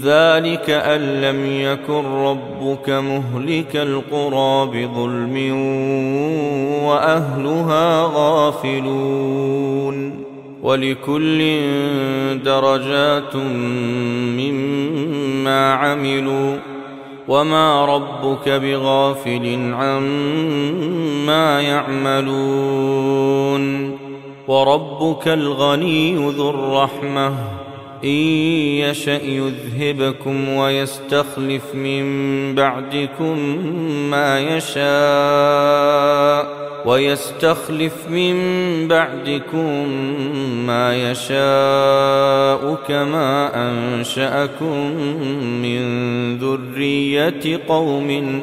ذلك أن لم يكن ربك مهلك القرى بظلم وأهلها غافلون ولكل درجات مما عملوا وما ربك بغافل عما يعملون وربك الغني ذو الرحمة إن يشأ يذهبكم ويستخلف من بعدكم ما يشاء كما أنشأكم من ذرية قوم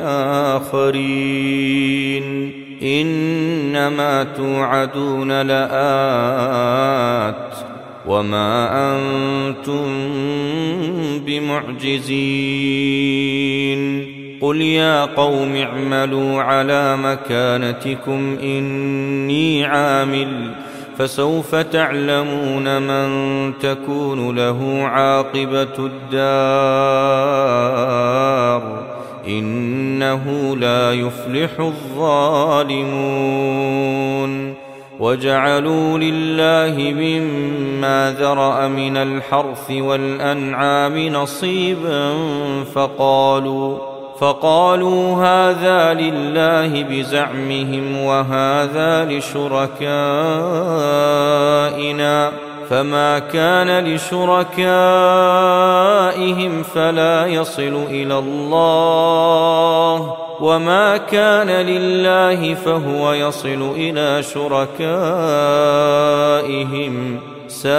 آخرين إنما توعدون لآت وما أنتم بمعجزين قل يا قوم اعملوا على مكانتكم إني عامل فسوف تعلمون من تكون له عاقبة الدار إنه لا يفلح الظالمون وجعلوا لله مما ذرأ من الحرث والأنعام نصيبا فقالوا هذا لله بزعمهم وهذا لشركائنا فما كان لشركائهم فلا يصل إلى الله وما كان لله فهو يصل إلى شركائهم ساء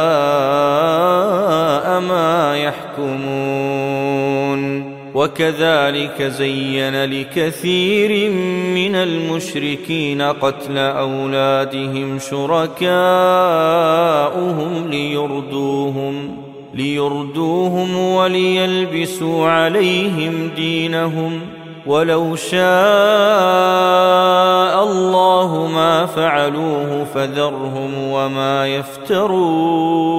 ما يحكمون وكذلك زين لكثير من المشركين قتل أولادهم شركاؤهم ليردوهم وليلبسوا عليهم دينهم ولو شاء الله ما فعلوه فذرهم وما يفترون